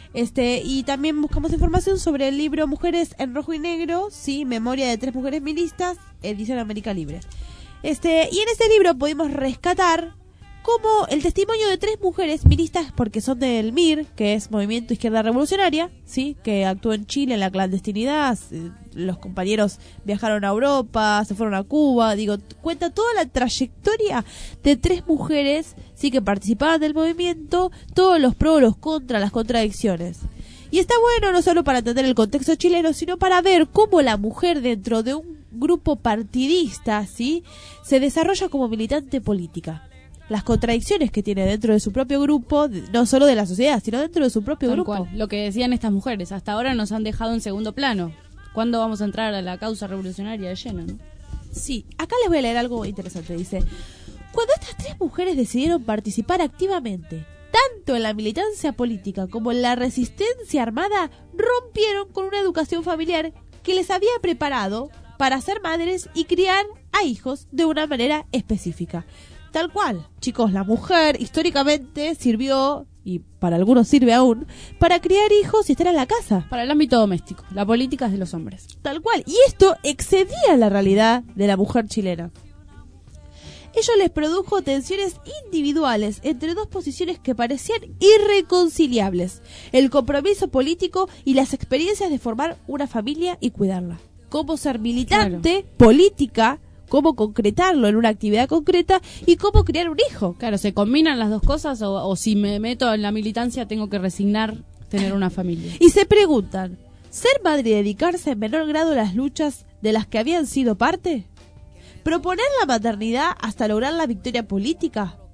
Y también buscamos información sobre el libro Mujeres en Rojo y Negro, sí, Memoria de 3 mujeres miristas, edición América Libre. Y en este libro pudimos rescatar como el testimonio de 3 mujeres miristas, porque son del MIR, que es Movimiento Izquierda Revolucionaria, sí, que actuó en Chile en la clandestinidad. Los compañeros viajaron a Europa, se fueron a Cuba. Digo, cuenta toda la trayectoria de 3 mujeres, sí, que participaban del movimiento, todos los pros, los contras, las contradicciones. Y está bueno no solo para entender el contexto chileno, sino para ver cómo la mujer dentro de un grupo partidista, sí, se desarrolla como militante política. Las contradicciones que tiene dentro de su propio grupo, no solo de la sociedad, sino dentro de su propio grupo. Cual. Lo que decían estas mujeres, hasta ahora nos han dejado en segundo plano. ¿Cuándo vamos a entrar a la causa revolucionaria de lleno, no? Sí, acá les voy a leer algo interesante. Dice: cuando estas 3 mujeres decidieron participar activamente, tanto en la militancia política como en la resistencia armada, rompieron con una educación familiar que les había preparado para ser madres y criar a hijos de una manera específica. Tal cual, chicos, la mujer históricamente sirvió, y para algunos sirve aún, para criar hijos y estar en la casa. Para el ámbito doméstico, la política es de los hombres. Tal cual, y esto excedía la realidad de la mujer chilena. Ello les produjo tensiones individuales entre 2 posiciones que parecían irreconciliables: el compromiso político y las experiencias de formar una familia y cuidarla. Cómo ser militante, política, cómo concretarlo en una actividad concreta y cómo criar un hijo. Claro, ¿se combinan las dos cosas o si me meto en la militancia tengo que resignar tener una familia? Y se preguntan, ¿ser madre y dedicarse en menor grado a las luchas de las que habían sido parte? ¿Proponer la maternidad hasta lograr la victoria política?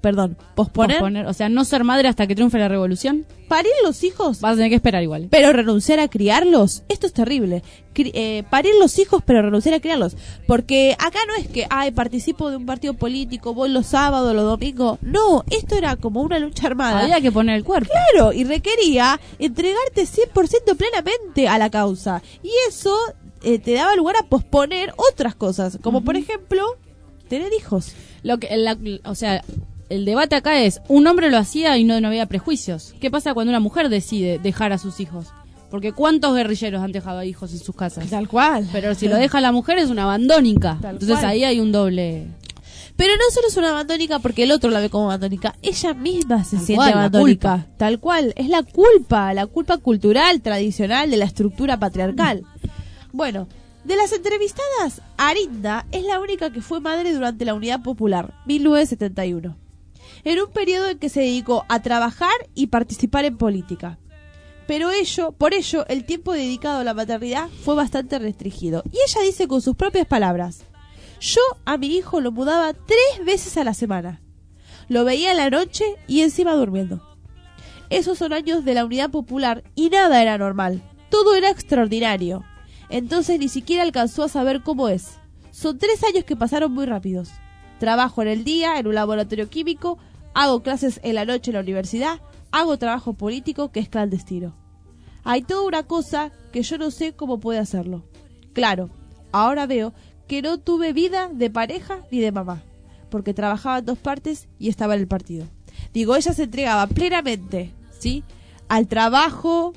posponer. O sea, no ser madre hasta que triunfe la revolución. Parir los hijos. Vas a tener que esperar igual. Pero renunciar a criarlos. Esto es terrible. Parir los hijos, pero renunciar a criarlos. Porque acá no es que, participo de un partido político, voy los sábados, los domingos. No, esto era como una lucha armada. Había que poner el cuerpo. Claro, y requería entregarte 100% plenamente a la causa. Y eso te daba lugar a posponer otras cosas. Como por ejemplo, tener hijos. O sea, el debate acá es, un hombre lo hacía y no había prejuicios. ¿Qué pasa cuando una mujer decide dejar a sus hijos? Porque ¿cuántos guerrilleros han dejado hijos en sus casas? Tal cual. Pero si lo deja la mujer es una abandónica. Entonces ahí hay un doble... Pero no solo es una abandónica porque el otro la ve como abandónica, ella misma se siente cual, abandónica. Tal cual, es la culpa cultural, tradicional de la estructura patriarcal. Bueno, de las entrevistadas, Arinda es la única que fue madre durante la Unidad Popular, 1971. En un periodo en que se dedicó a trabajar y participar en política. Pero por ello, el tiempo dedicado a la maternidad fue bastante restringido. Y ella dice con sus propias palabras: yo a mi hijo lo mudaba 3 veces a la semana. Lo veía en la noche y encima durmiendo. Esos son años de la Unidad Popular y nada era normal. Todo era extraordinario. Entonces ni siquiera alcanzó a saber cómo es. Son 3 años que pasaron muy rápidos. Trabajo en el día en un laboratorio químico, hago clases en la noche en la universidad, hago trabajo político que es clandestino. Hay toda una cosa que yo no sé cómo puede hacerlo. Claro, ahora veo que no tuve vida de pareja ni de mamá, porque trabajaba en 2 partes y estaba en el partido. Digo, ella se entregaba plenamente, ¿sí?, al trabajo,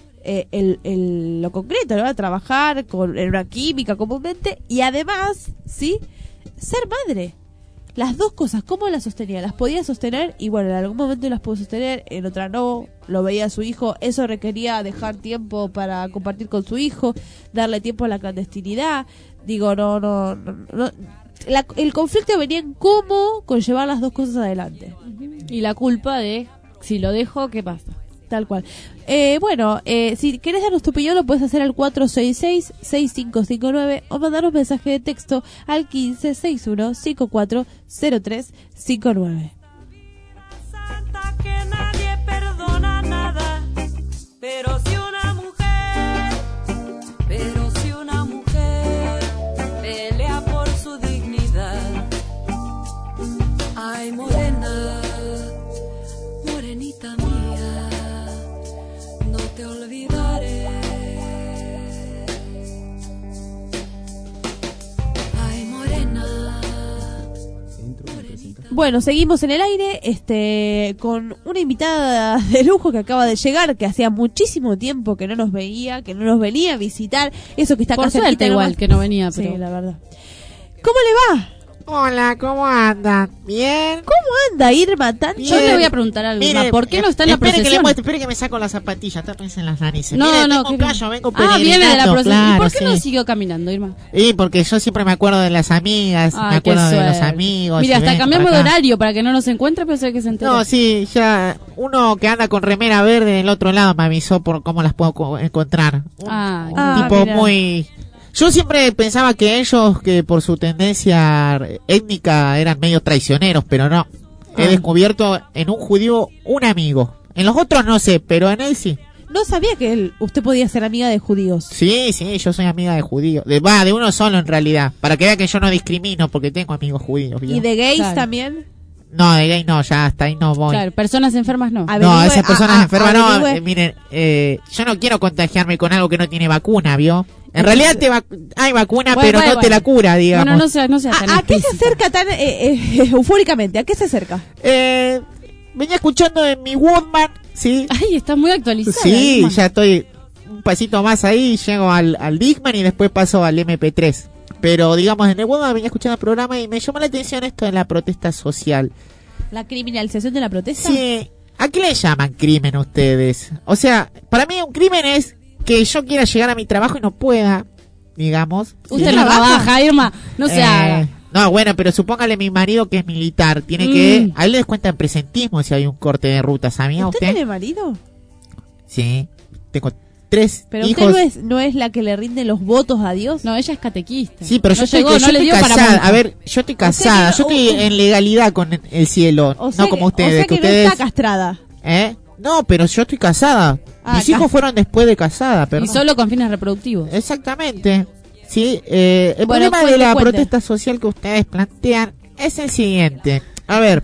lo concreto, ¿no?, a trabajar en una química comúnmente, y además, ¿sí?, ser madre. Las 2 cosas, ¿cómo las sostenía? Las podía sostener y bueno, en algún momento las pudo sostener, en otra no, lo veía a su hijo, eso requería dejar tiempo para compartir con su hijo, darle tiempo a la clandestinidad. Digo, no. El conflicto venía en cómo conllevar las 2 cosas adelante. Y la culpa de, si lo dejo, ¿qué pasa? Tal cual. Si querés darnos tu opinión, lo puedes hacer al 466-6559 o mandarnos mensaje de texto al 1561-540359. Santa que nadie perdona nada, pero si una mujer pelea por su dignidad, ay morena, morenita mía, no te olvidaré. Ay, morena. Bueno, seguimos en el aire con una invitada de lujo que acaba de llegar, que hacía muchísimo tiempo que no nos veía, que no nos venía a visitar. Eso que está por acá suerte cerquita igual nomás. que no venía, pero Sí, la verdad. ¿Cómo le va? Hola, ¿cómo andan? ¿Bien? ¿Cómo anda Irma? Yo le voy a preguntar algo. Mire, ¿Por qué no está en la espere que le procesión? muestre, espere que me saco las zapatillas, tápense en las narices. No, Mire, no, tengo un callo, vengo viene de la procesión. claro, ¿Y por qué no sí. siguió caminando, Irma? Y porque yo siempre me acuerdo de las amigas, Ay, me acuerdo qué de los suerte. amigos. Mira, y hasta vengo cambiamos para de acá. horario para que no nos encuentre, pero sé que se enteró. No, sí, ya uno que anda con remera verde del otro lado me avisó por cómo las puedo encontrar. Un tipo mira. muy... Yo siempre pensaba que ellos, que por su tendencia étnica eran medio traicioneros, pero no. He descubierto en un judío un amigo. En los otros no sé, pero en él sí. No sabía que usted podía ser amiga de judíos. Sí, yo soy amiga de judíos. De uno solo en realidad. Para que vea que yo no discrimino porque tengo amigos judíos. ¿vio? ¿Y de gays Claro. también? No, de gay no, ya hasta ahí no voy. Claro, personas enfermas no. No, esas personas enfermas no. averigüe. Miren, yo no quiero contagiarme con algo que no tiene vacuna, ¿vio? En realidad hay vacuna, Bueno, pero no te la cura, digamos. Bueno, no sea tan ¿A qué se explícita. acerca tan eufóricamente? ¿A qué se acerca? Venía escuchando en mi Woodman, ¿sí? Ay, está muy actualizada. Sí, Irma. ya estoy un pasito más ahí, llego al Discman y después paso al MP3. Pero, digamos, en el Woodman venía escuchando el programa y me llamó la atención esto de la protesta social. ¿La criminalización de la protesta? Sí, ¿a qué le llaman crimen ustedes? O sea, para mí un crimen es que yo quiera llegar a mi trabajo y no pueda, digamos. Usted Sí. no trabaja, Irma. No se haga. No, bueno, pero supóngale mi marido que es militar, tiene que... A él le descuenta presentismo si hay un corte de ruta, ¿sabía ¿Usted usted? tiene marido? Sí, tengo 3 Pero hijos. usted no es la que le rinde los votos a Dios. No, ella es catequista. Sí, pero No yo estoy, llegó, yo no le estoy dio para casada. monja. A ver, yo estoy casada. Yo estoy en legalidad con el cielo. O sea No como que, ustedes. o sea que ustedes, no está castrada. No, pero yo estoy casada. Mis hijos fueron después de casada. Pero Y solo con fines reproductivos. Exactamente. Sí, el Bueno, problema de la cuente. protesta social que ustedes plantean es el siguiente. A ver,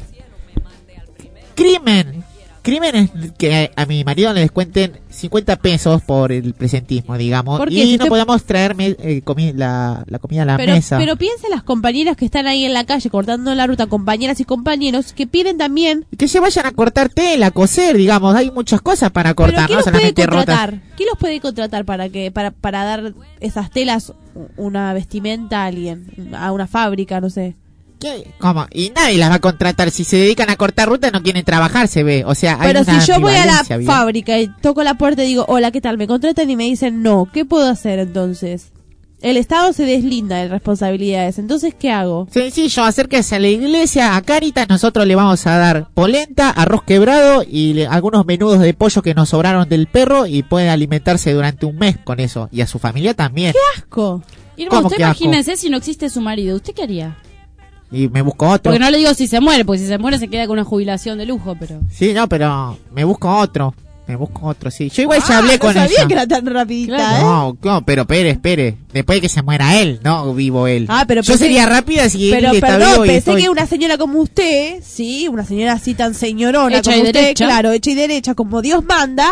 crimen es que a mi marido le descuenten 50 pesos por el presentismo, digamos, ¿Por qué? y Si no usted- podemos traerme la comida a la mesa. Pero piensa en las compañeras que están ahí en la calle cortando la ruta, compañeras y compañeros que piden también. Que se vayan a cortar tela, a coser, digamos, hay muchas cosas para ¿Pero cortar, quién no los puede solamente rotas. contratar? ¿Quién los puede contratar para dar esas telas, una vestimenta a alguien, a una fábrica, no sé? ¿Qué? ¿Cómo? Y nadie las va a contratar. Si se dedican a cortar ruta no quieren trabajar, se ve. O sea, hay Pero una si yo voy a la ambivalencia, ¿bien? fábrica y toco la puerta y digo, hola, ¿qué tal? Me contratan y me dicen no, ¿qué puedo hacer entonces? El Estado se deslinda de responsabilidades, entonces ¿qué hago? Sencillo, acérquese a la iglesia, a Cáritas, nosotros le vamos a dar polenta, arroz quebrado y algunos menudos de pollo que nos sobraron del perro y puede alimentarse durante un mes con eso. Y a su familia también. ¡Qué asco! Irma, ¿Cómo usted que asco? imagínese si no existe su marido. ¿Usted qué haría? Y me busco otro. Porque no le digo si se muere, porque si se muere se queda con una jubilación de lujo, pero... Sí, no, pero me busco otro, sí. Yo igual ya hablé no con sabía ella. que era tan rapidita, Claro. No, pero espere. Después de que se muera él, no vivo él. Ah, pero yo pensé- sería rápida si Pero él está perdón, vivo y pensé estoy... que una señora como usted, sí, una señora así tan señorona Hecha como y usted, derecha. claro, hecha y derecha, como Dios manda,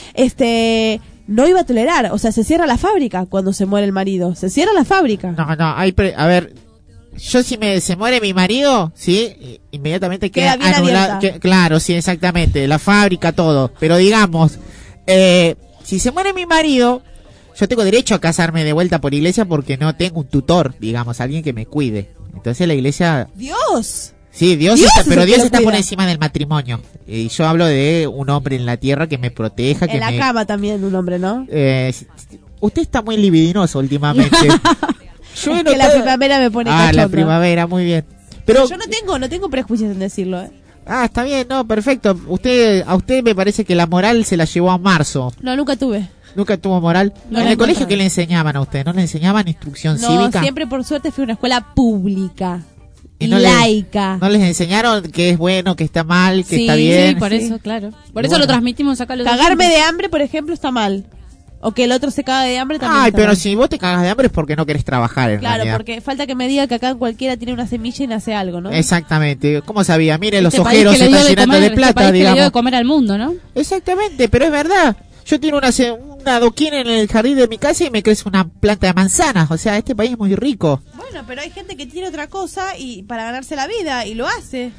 no iba a tolerar, o sea, se cierra la fábrica cuando se muere el marido, se cierra la fábrica. No, a ver, yo si se muere mi marido, sí, inmediatamente Queda bien abierta. Claro, sí, exactamente, la fábrica, todo. Pero digamos, si se muere mi marido, yo tengo derecho a casarme de vuelta por iglesia porque no tengo un tutor, digamos, alguien que me cuide. Entonces la iglesia... Dios. Sí, Dios Dios está, es pero el que Dios lo está por cuida. encima del matrimonio. Y yo hablo de un hombre en la tierra que me proteja, que En la me... cama también un hombre, ¿no? Usted está muy libidinoso últimamente. Yo Es no que la te- primavera me pone Ah, cachondo. la primavera, muy bien. Pero Yo no tengo prejuicios en decirlo, ¿eh? está bien, no, perfecto. A usted me parece que la moral se la llevó a marzo. No, nunca tuve. Nunca tuvo moral. No en la el colegio, encontraba. ¿qué le enseñaban a usted? ¿No le enseñaban instrucción No, cívica? siempre por suerte fui a una escuela pública Y y no le- laica. ¿No les enseñaron que es bueno, que está mal, que Sí, está bien? Sí, por eso, claro. Por Y eso bueno. lo transmitimos acá. a los Cagarme oyentes. de hambre, por ejemplo, está mal. O que el otro se caga de hambre también Ay, está pero mal. si vos te cagas de hambre es porque no querés trabajar en Claro, realidad. porque falta que me diga que acá cualquiera tiene una semilla y nace algo, ¿no? Exactamente. ¿Cómo sabía? Mire, los Este país ojeros que se le dio están de llenando comer, de este plata, país que le dio de digamos. comer al mundo, ¿no? Exactamente, pero es verdad. Yo tengo una adoquina en el jardín de mi casa y me crece una planta de manzanas. O sea, este país es muy rico. Bueno, pero hay gente que tiene otra cosa y para ganarse la vida y lo hace.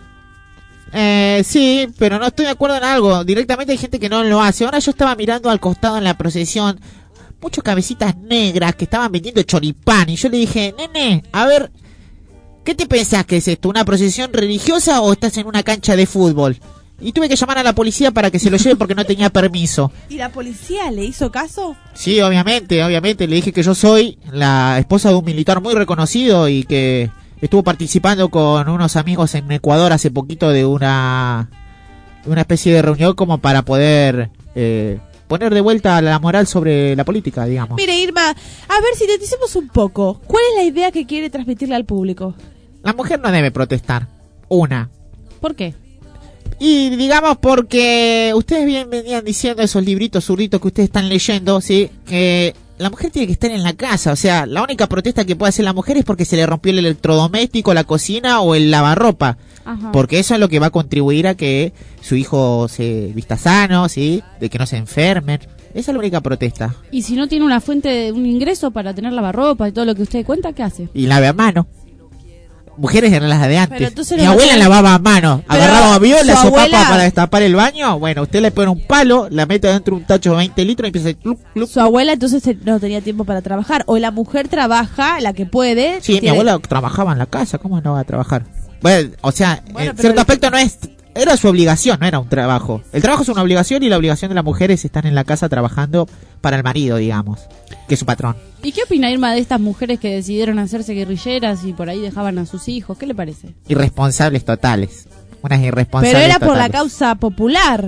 Sí, pero no estoy de acuerdo en algo. Directamente hay gente que no lo hace. Ahora yo estaba mirando al costado en la procesión muchos cabecitas negras que estaban vendiendo choripán. Y yo le dije, nene, a ver, ¿qué te pensás que es esto? ¿Una procesión religiosa o estás en una cancha de fútbol? Y tuve que llamar a la policía para que se lo lleve porque no tenía permiso. ¿Y la policía le hizo caso? Sí, obviamente. Le dije que yo soy la esposa de un militar muy reconocido y que estuvo participando con unos amigos en Ecuador hace poquito de una especie de reunión como para poder poner de vuelta la moral sobre la política, digamos. Mire, Irma, a ver, sinteticemos un poco. ¿Cuál es la idea que quiere transmitirle al público? La mujer no debe protestar. Una. ¿Por qué? Y digamos porque ustedes bien venían diciendo esos libritos zurditos que ustedes están leyendo, ¿sí? Que la mujer tiene que estar en la casa. O sea, la única protesta que puede hacer la mujer es porque se le rompió el electrodoméstico, la cocina o el lavarropa. Ajá. Porque eso es lo que va a contribuir a que su hijo se vista sano, ¿sí? De que no se enfermen. Esa es la única protesta. Y si no tiene una fuente de un ingreso para tener lavarropa y todo lo que usted cuenta, ¿qué hace? Y lave a mano. Mujeres eran las de Pero antes. entonces Mi no va a abuela tener- lavaba a mano. Pero Agarraba viola, su sopapa abuela- para destapar el baño. Bueno, usted le pone un palo, la mete dentro de un tacho de 20 litros y empieza a... clup, clup. Su abuela entonces no tenía tiempo para trabajar. O la mujer trabaja, la que puede. Sí, mi tiene- abuela trabajaba en la casa. ¿Cómo no va a trabajar? Bueno, o sea, Bueno, en pero cierto aspecto no es... Era su obligación, no era un trabajo. El trabajo es una obligación y la obligación de la mujer es estar en la casa trabajando para el marido, digamos, que es su patrón. ¿Y qué opina Irma de estas mujeres que decidieron hacerse guerrilleras y por ahí dejaban a sus hijos? ¿Qué le parece? Irresponsables totales. Unas irresponsables Pero era por la totales. causa popular.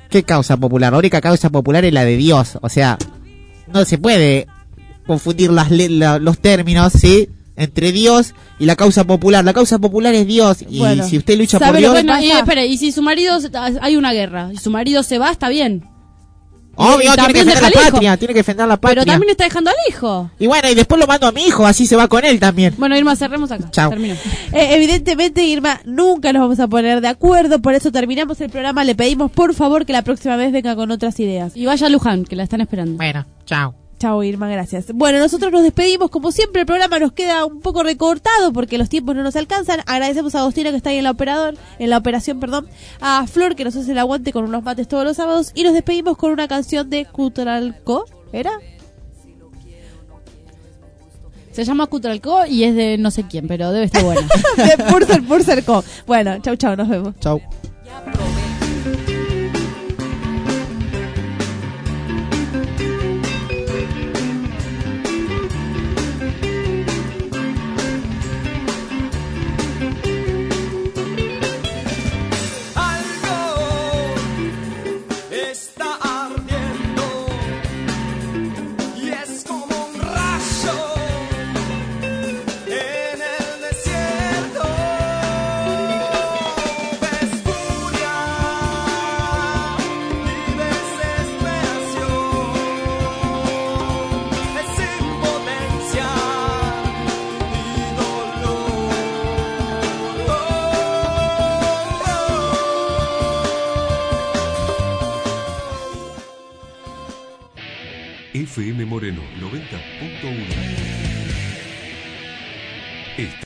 ¿Qué causa popular? La única causa popular es la de Dios. O sea, no se puede confundir los términos, ¿sí? Entre Dios y la causa popular. La causa popular es Dios. Y Bueno, si usted lucha por ¿sabe lo Dios... que Bueno, y espera, y si su marido, hay una guerra, y su marido se va, está bien. Obvio, Y tiene que también defender la deja al hijo. patria, tiene que defender la patria. Pero también está dejando al hijo. Y bueno, y después lo mando a mi hijo, así se va con él también. Bueno, Irma, cerremos acá. Chao. Terminó. Evidentemente, Irma, nunca nos vamos a poner de acuerdo, por eso terminamos el programa. Le pedimos por favor que la próxima vez venga con otras ideas. Y vaya a Luján, que la están esperando. Bueno, chao. Chao, Irma, gracias. Bueno, nosotros nos despedimos. Como siempre, el programa nos queda un poco recortado porque los tiempos no nos alcanzan. Agradecemos a Agostina, que está ahí en la operación, a Flor, que nos hace el aguante con unos mates todos los sábados, y nos despedimos con una canción de Cutralcó. ¿Era? Se llama Cutralcó y es de no sé quién, pero debe estar buena. De Purcell. Bueno, chau, nos vemos. Chau. Está ardiendo y es como un rayo en el desierto. Ves furia y desesperación, es impotencia y dolor. FM Moreno 90.1.